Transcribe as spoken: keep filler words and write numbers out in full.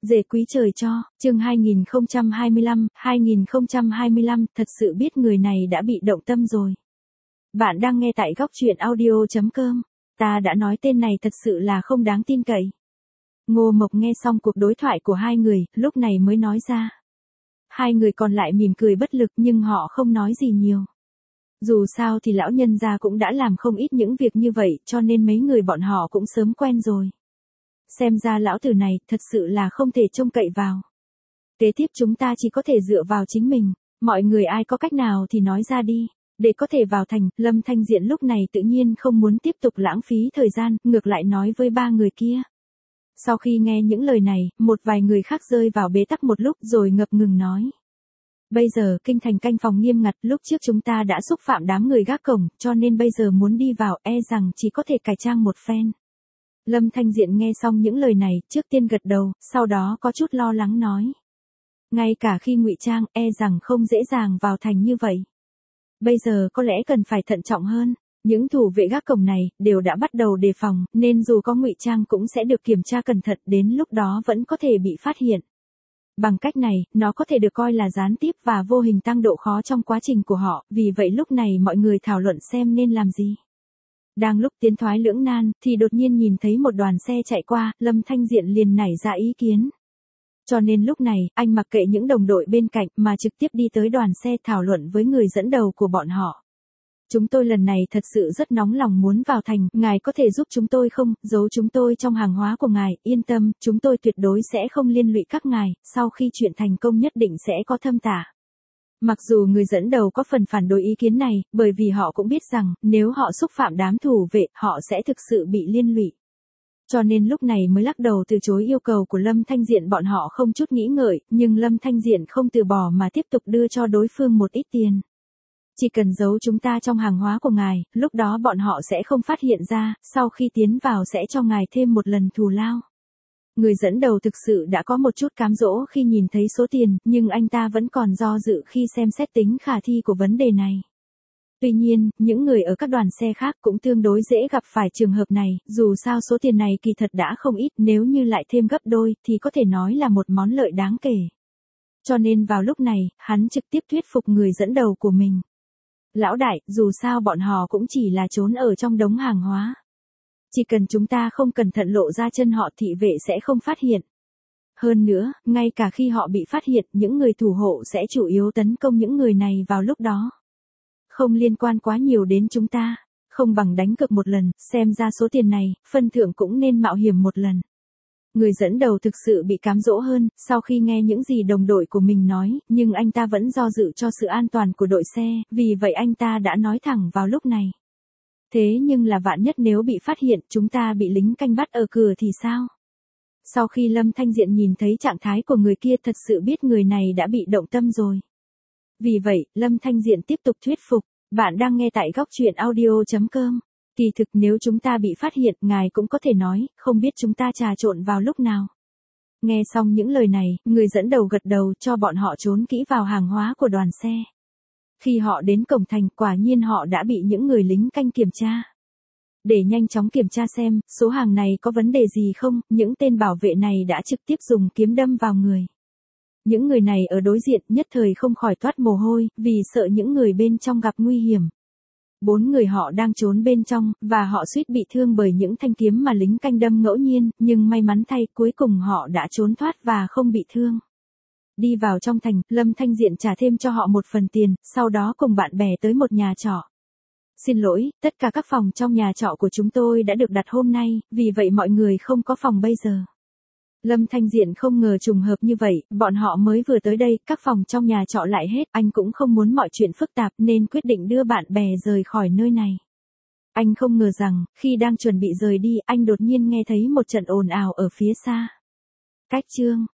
Dề quý trời cho, chương hai nghìn không trăm hai mươi lăm, hai nghìn không trăm hai mươi lăm, thật sự biết người này đã bị động tâm rồi. Bạn đang nghe tại góc truyện audio chấm com. Ta đã nói tên này thật sự là không đáng tin cậy. Ngô Mộc nghe xong cuộc đối thoại của hai người, lúc này mới nói ra. Hai người còn lại mỉm cười bất lực nhưng họ không nói gì nhiều. Dù sao thì lão nhân gia cũng đã làm không ít những việc như vậy cho nên mấy người bọn họ cũng sớm quen rồi. Xem ra lão tử này thật sự là không thể trông cậy vào. Kế tiếp chúng ta chỉ có thể dựa vào chính mình, mọi người ai có cách nào thì nói ra đi. Để có thể vào thành, Lâm Thanh Diện lúc này tự nhiên không muốn tiếp tục lãng phí thời gian, ngược lại nói với ba người kia. Sau khi nghe những lời này, một vài người khác rơi vào bế tắc một lúc rồi ngập ngừng nói. Bây giờ kinh thành canh phòng nghiêm ngặt, lúc trước chúng ta đã xúc phạm đám người gác cổng, cho nên bây giờ muốn đi vào e rằng chỉ có thể cải trang một phen. Lâm Thanh Diện nghe xong những lời này, trước tiên gật đầu, sau đó có chút lo lắng nói. Ngay cả khi ngụy trang, e rằng không dễ dàng vào thành như vậy. Bây giờ có lẽ cần phải thận trọng hơn, những thủ vệ gác cổng này đều đã bắt đầu đề phòng, nên dù có ngụy trang cũng sẽ được kiểm tra cẩn thận, đến lúc đó vẫn có thể bị phát hiện. Bằng cách này, nó có thể được coi là gián tiếp và vô hình tăng độ khó trong quá trình của họ, vì vậy lúc này mọi người thảo luận xem nên làm gì. Đang lúc tiến thoái lưỡng nan, thì đột nhiên nhìn thấy một đoàn xe chạy qua, Lâm Thanh Diện liền nảy ra ý kiến. Cho nên lúc này, anh mặc kệ những đồng đội bên cạnh mà trực tiếp đi tới đoàn xe thảo luận với người dẫn đầu của bọn họ. Chúng tôi lần này thật sự rất nóng lòng muốn vào thành, ngài có thể giúp chúng tôi không, giấu chúng tôi trong hàng hóa của ngài, yên tâm, chúng tôi tuyệt đối sẽ không liên lụy các ngài, sau khi chuyện thành công nhất định sẽ có thâm tả. Mặc dù người dẫn đầu có phần phản đối ý kiến này, bởi vì họ cũng biết rằng, nếu họ xúc phạm đám thủ vệ, họ sẽ thực sự bị liên lụy. Cho nên lúc này mới lắc đầu từ chối yêu cầu của Lâm Thanh Diện, bọn họ không chút nghĩ ngợi, nhưng Lâm Thanh Diện không từ bỏ mà tiếp tục đưa cho đối phương một ít tiền. Chỉ cần giấu chúng ta trong hàng hóa của ngài, lúc đó bọn họ sẽ không phát hiện ra, sau khi tiến vào sẽ cho ngài thêm một lần thù lao. Người dẫn đầu thực sự đã có một chút cám dỗ khi nhìn thấy số tiền, nhưng anh ta vẫn còn do dự khi xem xét tính khả thi của vấn đề này. Tuy nhiên, những người ở các đoàn xe khác cũng tương đối dễ gặp phải trường hợp này, dù sao số tiền này kỳ thật đã không ít, nếu như lại thêm gấp đôi thì có thể nói là một món lợi đáng kể. Cho nên vào lúc này, hắn trực tiếp thuyết phục người dẫn đầu của mình. Lão đại, dù sao bọn họ cũng chỉ là trốn ở trong đống hàng hóa. Chỉ cần chúng ta không cẩn thận lộ ra chân họ, thị vệ sẽ không phát hiện. Hơn nữa, ngay cả khi họ bị phát hiện, những người thủ hộ sẽ chủ yếu tấn công những người này vào lúc đó. Không liên quan quá nhiều đến chúng ta, không bằng đánh cược một lần, xem ra số tiền này, phân thưởng cũng nên mạo hiểm một lần. Người dẫn đầu thực sự bị cám dỗ hơn, sau khi nghe những gì đồng đội của mình nói, nhưng anh ta vẫn do dự cho sự an toàn của đội xe, vì vậy anh ta đã nói thẳng vào lúc này. Thế nhưng là vạn nhất nếu bị phát hiện, chúng ta bị lính canh bắt ở cửa thì sao? Sau khi Lâm Thanh Diện nhìn thấy trạng thái của người kia thật sự biết người này đã bị động tâm rồi. Vì vậy, Lâm Thanh Diện tiếp tục thuyết phục, bạn đang nghe tại góc truyện audio chấm com. Kỳ thực nếu chúng ta bị phát hiện, ngài cũng có thể nói, không biết chúng ta trà trộn vào lúc nào. Nghe xong những lời này, người dẫn đầu gật đầu cho bọn họ trốn kỹ vào hàng hóa của đoàn xe. Khi họ đến cổng thành, quả nhiên họ đã bị những người lính canh kiểm tra. Để nhanh chóng kiểm tra xem, số hàng này có vấn đề gì không, những tên bảo vệ này đã trực tiếp dùng kiếm đâm vào người. Những người này ở đối diện nhất thời không khỏi toát mồ hôi, vì sợ những người bên trong gặp nguy hiểm. Bốn người họ đang trốn bên trong, và họ suýt bị thương bởi những thanh kiếm mà lính canh đâm ngẫu nhiên, nhưng may mắn thay cuối cùng họ đã trốn thoát và không bị thương. Đi vào trong thành, Lâm Thanh Diện trả thêm cho họ một phần tiền, sau đó cùng bạn bè tới một nhà trọ. Xin lỗi, tất cả các phòng trong nhà trọ của chúng tôi đã được đặt hôm nay, vì vậy mọi người không có phòng bây giờ. Lâm Thanh Diện không ngờ trùng hợp như vậy, bọn họ mới vừa tới đây, các phòng trong nhà trọ lại hết, anh cũng không muốn mọi chuyện phức tạp nên quyết định đưa bạn bè rời khỏi nơi này. Anh không ngờ rằng, khi đang chuẩn bị rời đi, anh đột nhiên nghe thấy một trận ồn ào ở phía xa. Cách chương